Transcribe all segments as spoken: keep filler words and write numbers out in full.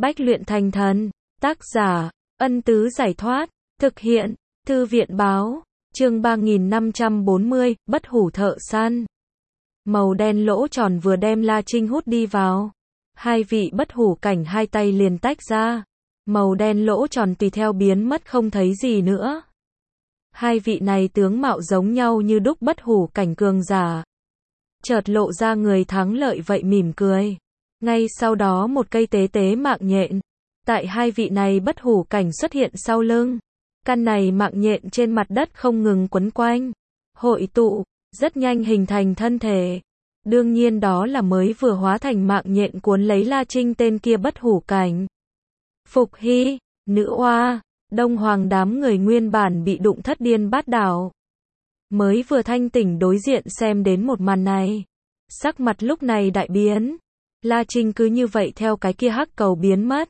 Bách luyện thành thần. Tác giả, Ân Tứ Giải Thoát. Thực hiện, Thư viện Báo. Chương ba nghìn năm trăm bốn mươi, Bất Hủ Thợ Săn. Màu đen lỗ tròn vừa đem La Trinh hút đi vào. Hai vị bất hủ cảnh hai tay liền tách ra. Màu đen lỗ tròn tùy theo biến mất không thấy gì nữa. Hai vị này tướng mạo giống nhau như đúc bất hủ cảnh cường giả. Chợt lộ ra người thắng lợi vậy mỉm cười. Ngay sau đó một cây tế tế mạng nhện. Tại hai vị này bất hủ cảnh xuất hiện sau lưng. Căn này mạng nhện trên mặt đất không ngừng quấn quanh. Hội tụ, rất nhanh hình thành thân thể. Đương nhiên đó là mới vừa hóa thành mạng nhện cuốn lấy La Trinh tên kia bất hủ cảnh. Phục Hy, Nữ Oa, Đông Hoàng đám người nguyên bản bị đụng thất điên bát đảo. Mới vừa thanh tỉnh đối diện xem đến một màn này. Sắc mặt lúc này đại biến. La Trinh cứ như vậy theo cái kia hắc cầu biến mất.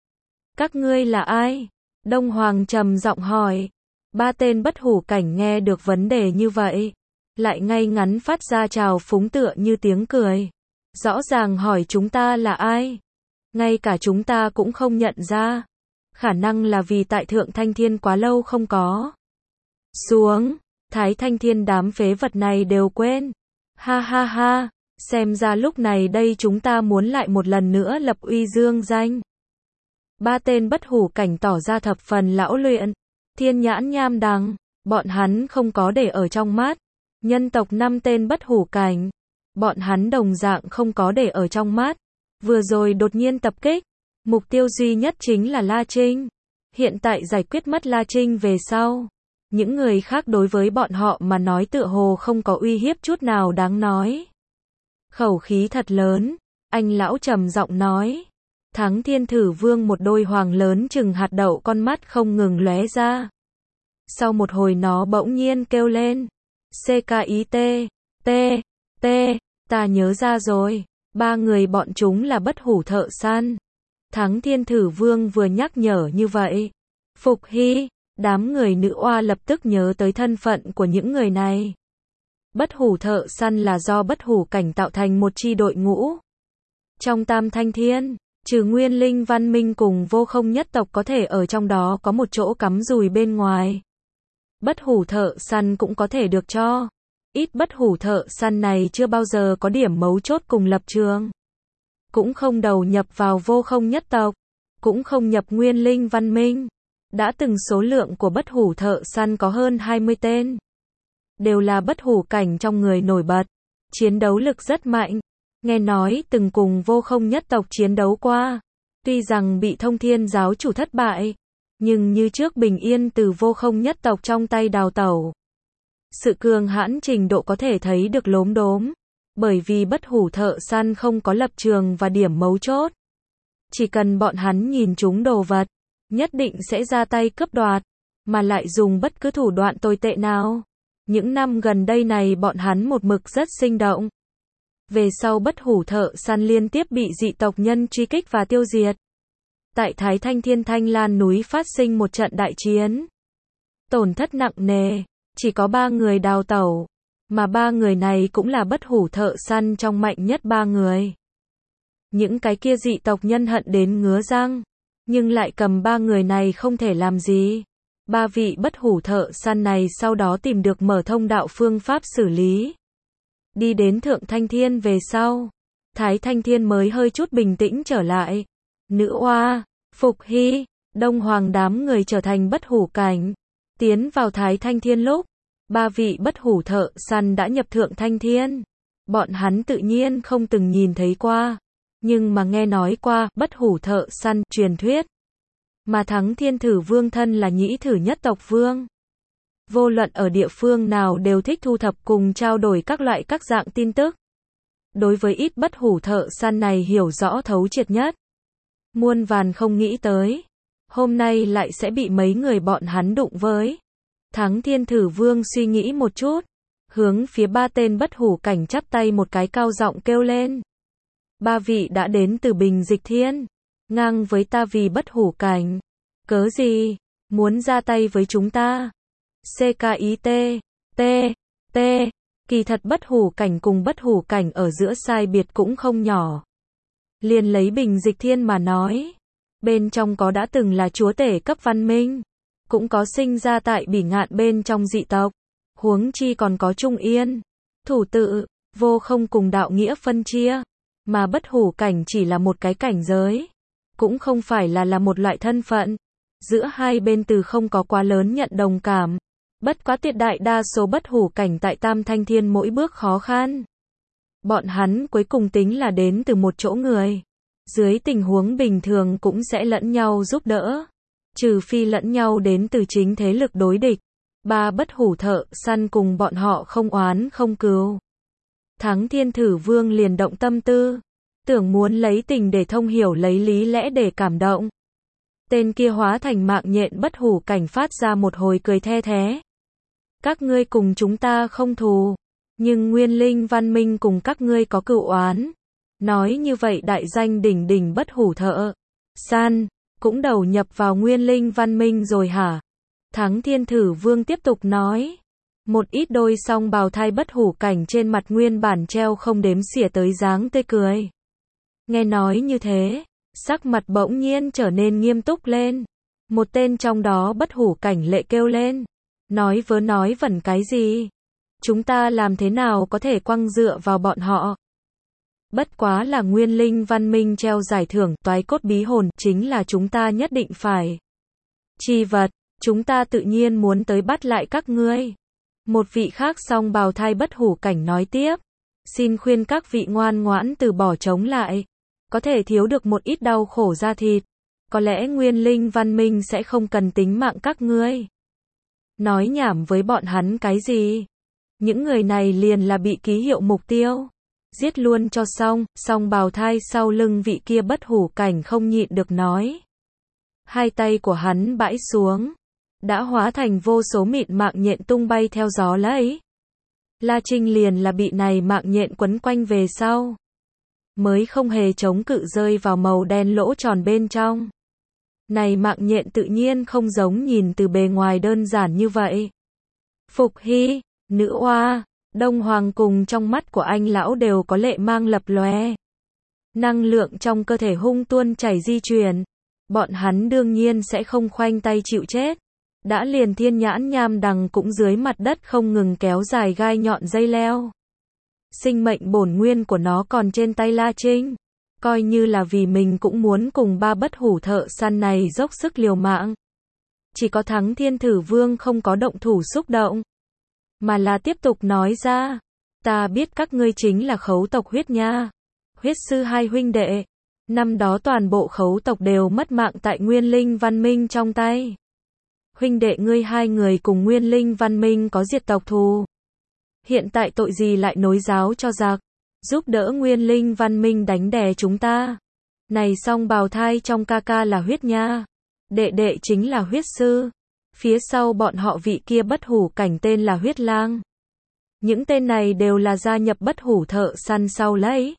Các ngươi là ai? Đông Hoàng trầm giọng hỏi. Ba tên bất hủ cảnh nghe được vấn đề như vậy. Lại ngay ngắn phát ra trào phúng tựa như tiếng cười. Rõ ràng hỏi chúng ta là ai? Ngay cả chúng ta cũng không nhận ra. Khả năng là vì tại Thượng Thanh Thiên quá lâu không có. Xuống, Thái Thanh Thiên đám phế vật này đều quên. Ha ha ha, xem ra lúc này đây chúng ta muốn lại một lần nữa lập uy dương danh. Ba tên bất hủ cảnh tỏ ra thập phần lão luyện. Thiên nhãn nham đằng, bọn hắn không có để ở trong mắt. Nhân tộc năm tên bất hủ cảnh, bọn hắn đồng dạng không có để ở trong mắt. Vừa rồi đột nhiên tập kích, mục tiêu duy nhất chính là La Trinh. Hiện tại giải quyết mất La Trinh về sau, những người khác đối với bọn họ mà nói tựa hồ không có uy hiếp chút nào đáng nói. Khẩu khí thật lớn, anh lão trầm giọng nói. Thắng Thiên Thử Vương một đôi hoàng lớn chừng hạt đậu con mắt không ngừng lóe ra. Sau một hồi nó bỗng nhiên kêu lên. xê ca i tê, T, T, ta nhớ ra rồi, ba người bọn chúng là bất hủ thợ săn. Thắng Thiên Thử Vương vừa nhắc nhở như vậy. Phục Hy, đám người Nữ Oa lập tức nhớ tới thân phận của những người này. Bất hủ thợ săn là do bất hủ cảnh tạo thành một chi đội ngũ. Trong Tam Thanh Thiên, trừ Nguyên Linh Văn Minh cùng Vô Không nhất tộc có thể ở trong đó có một chỗ cắm dùi bên ngoài. Bất hủ thợ săn cũng có thể được cho. Ít bất hủ thợ săn này chưa bao giờ có điểm mấu chốt cùng lập trường. Cũng không đầu nhập vào Vô Không nhất tộc. Cũng không nhập Nguyên Linh Văn Minh. Đã từng số lượng của bất hủ thợ săn có hơn hai mươi tên. Đều là bất hủ cảnh trong người nổi bật. Chiến đấu lực rất mạnh. Nghe nói từng cùng Vô Không nhất tộc chiến đấu qua. Tuy rằng bị Thông Thiên giáo chủ thất bại. Nhưng như trước bình yên từ Vô Không nhất tộc trong tay đào tẩu. Sự cường hãn trình độ có thể thấy được lốm đốm. Bởi vì bất hủ thợ săn không có lập trường và điểm mấu chốt. Chỉ cần bọn hắn nhìn chúng đồ vật, nhất định sẽ ra tay cướp đoạt. Mà lại dùng bất cứ thủ đoạn tồi tệ nào. Những năm gần đây này bọn hắn một mực rất sinh động. Về sau bất hủ thợ săn liên tiếp bị dị tộc nhân truy kích và tiêu diệt. Tại Thái Thanh Thiên Thanh Lan núi phát sinh một trận đại chiến. Tổn thất nặng nề, chỉ có ba người đào tẩu. Mà ba người này cũng là bất hủ thợ săn trong mạnh nhất ba người. Những cái kia dị tộc nhân hận đến ngứa răng. Nhưng lại cầm ba người này không thể làm gì. Ba vị bất hủ thợ săn này sau đó tìm được mở thông đạo phương pháp xử lý. Đi đến Thượng Thanh Thiên về sau. Thái Thanh Thiên mới hơi chút bình tĩnh trở lại. Nữ Oa, Phục Hy, Đông Hoàng đám người trở thành bất hủ cảnh. Tiến vào Thái Thanh Thiên lúc, ba vị bất hủ thợ săn đã nhập Thượng Thanh Thiên. Bọn hắn tự nhiên không từng nhìn thấy qua, nhưng mà nghe nói qua bất hủ thợ săn truyền thuyết. Mà Thắng Thiên Thử Vương thân là nhĩ thử nhất tộc vương. Vô luận ở địa phương nào đều thích thu thập cùng trao đổi các loại các dạng tin tức. Đối với ít bất hủ thợ săn này hiểu rõ thấu triệt nhất. Muôn vàn không nghĩ tới. Hôm nay lại sẽ bị mấy người bọn hắn đụng với. Thắng Thiên Thử Vương suy nghĩ một chút. Hướng phía ba tên bất hủ cảnh chắp tay một cái cao giọng kêu lên. Ba vị đã đến từ Bình Dịch Thiên. Ngang với ta vì bất hủ cảnh. Cớ gì? Muốn ra tay với chúng ta? xê ca i tê, T, T. Kỳ thật bất hủ cảnh cùng bất hủ cảnh ở giữa sai biệt cũng không nhỏ. Liền lấy Bình Dịch Thiên mà nói. Bên trong có đã từng là chúa tể cấp văn minh, cũng có sinh ra tại Bỉ Ngạn bên trong dị tộc, huống chi còn có Trung Yên, Thủ Tự, Vô Không cùng đạo nghĩa phân chia, mà bất hủ cảnh chỉ là một cái cảnh giới, cũng không phải là là một loại thân phận. Giữa hai bên từ không có quá lớn nhận đồng cảm, bất quá tuyệt đại đa số bất hủ cảnh tại Tam Thanh Thiên mỗi bước khó khăn. Bọn hắn cuối cùng tính là đến từ một chỗ người. Dưới tình huống bình thường cũng sẽ lẫn nhau giúp đỡ. Trừ phi lẫn nhau đến từ chính thế lực đối địch. Ba bất hủ thợ săn cùng bọn họ không oán không cừu. Thắng Thiên Thử Vương liền động tâm tư. Tưởng muốn lấy tình để thông hiểu lấy lý lẽ để cảm động. Tên kia hóa thành mạng nhện bất hủ cảnh phát ra một hồi cười the thé. Các ngươi cùng chúng ta không thù. Nhưng Nguyên Linh văn minh cùng các ngươi có cựu oán. Nói như vậy đại danh đỉnh đỉnh bất hủ thợ săn cũng đầu nhập vào Nguyên Linh văn minh rồi hả? Thắng Thiên Thử Vương tiếp tục nói. Một ít đôi song bào thai bất hủ cảnh trên mặt nguyên bản treo không đếm xỉa tới dáng tươi cười. Nghe nói như thế, sắc mặt bỗng nhiên trở nên nghiêm túc lên. Một tên trong đó bất hủ cảnh lệ kêu lên. Nói vớ nói vẩn cái gì? Chúng ta làm thế nào có thể quăng dựa vào bọn họ? Bất quá là Nguyên Linh văn minh treo giải thưởng toái cốt bí hồn chính là chúng ta nhất định phải. Chi vật, chúng ta tự nhiên muốn tới bắt lại các ngươi. Một vị khác song bào thai bất hủ cảnh nói tiếp. Xin khuyên các vị ngoan ngoãn từ bỏ chống lại. Có thể thiếu được một ít đau khổ da thịt. Có lẽ Nguyên Linh văn minh sẽ không cần tính mạng các ngươi. Nói nhảm với bọn hắn cái gì? Những người này liền là bị ký hiệu mục tiêu. Giết luôn cho xong, song bào thai sau lưng vị kia bất hủ cảnh không nhịn được nói. Hai tay của hắn bãi xuống. Đã hóa thành vô số mịn mạng nhện tung bay theo gió lấy. La Trinh liền là bị này mạng nhện quấn quanh về sau. Mới không hề chống cự rơi vào màu đen lỗ tròn bên trong. Này mạng nhện tự nhiên không giống nhìn từ bề ngoài đơn giản như vậy. Phục Hy, nữ oa, Đông Hoàng cùng trong mắt của anh lão đều có lệ mang lập lòe. Năng lượng trong cơ thể hung tuôn chảy di chuyển. Bọn hắn đương nhiên sẽ không khoanh tay chịu chết. Đã liền thiên nhãn nham đằng cũng dưới mặt đất không ngừng kéo dài gai nhọn dây leo. Sinh mệnh bổn nguyên của nó còn trên tay La Trinh. Coi như là vì mình cũng muốn cùng ba bất hủ thợ săn này dốc sức liều mạng. Chỉ có Thắng Thiên Thử Vương không có động thủ xúc động. Mà là tiếp tục nói ra. Ta biết các ngươi chính là khấu tộc huyết nha. Huyết sư hai huynh đệ. Năm đó toàn bộ khấu tộc đều mất mạng tại Nguyên Linh văn minh trong tay. Huynh đệ ngươi hai người cùng Nguyên Linh văn minh có diệt tộc thù. Hiện tại tội gì lại nối giáo cho giặc. Giúp đỡ Nguyên Linh văn minh đánh đè chúng ta. Này song bào thai trong ca ca là huyết nha. Đệ đệ chính là huyết sư. Phía sau bọn họ vị kia bất hủ cảnh tên là huyết lang. Những tên này đều là gia nhập bất hủ thợ săn sau lấy.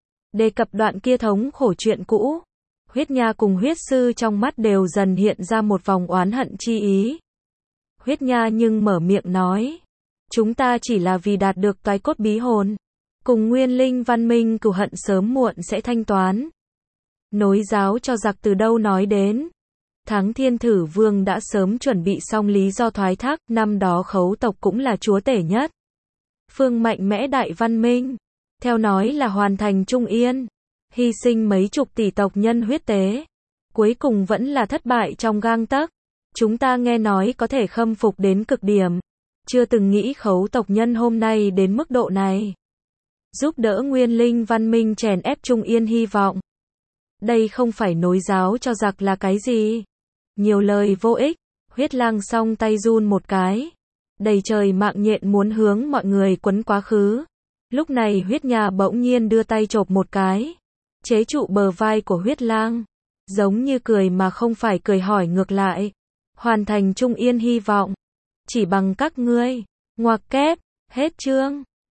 Đề cập đoạn kia thống khổ chuyện cũ. Huyết nha cùng huyết sư trong mắt đều dần hiện ra một vòng oán hận chi ý. Huyết nha nhưng mở miệng nói. Chúng ta chỉ là vì đạt được toái cốt bí hồn. Cùng Nguyên Linh văn minh cừu hận sớm muộn sẽ thanh toán. Nối giáo cho giặc từ đâu nói đến. Thắng Thiên Thử Vương đã sớm chuẩn bị xong lý do thoái thác. Năm đó khấu tộc cũng là chúa tể nhất. Phương mạnh mẽ đại văn minh. Theo nói là hoàn thành Trung Yên. Hy sinh mấy chục tỷ tộc nhân huyết tế. Cuối cùng vẫn là thất bại trong gang tấc. Chúng ta nghe nói có thể khâm phục đến cực điểm. Chưa từng nghĩ khấu tộc nhân hôm nay đến mức độ này. Giúp đỡ Nguyên Linh văn minh chèn ép Trung Yên hy vọng. Đây không phải nối giáo cho giặc là cái gì. Nhiều lời vô ích. Huyết lang song tay run một cái. Đầy trời mạng nhện muốn hướng mọi người quấn quá khứ. Lúc này huyết nhà bỗng nhiên đưa tay chộp một cái. Chế trụ bờ vai của huyết lang. Giống như cười mà không phải cười hỏi ngược lại. Hoàn thành Trung Yên hy vọng. Chỉ bằng các ngươi. Ngoặc kép. Hết chương.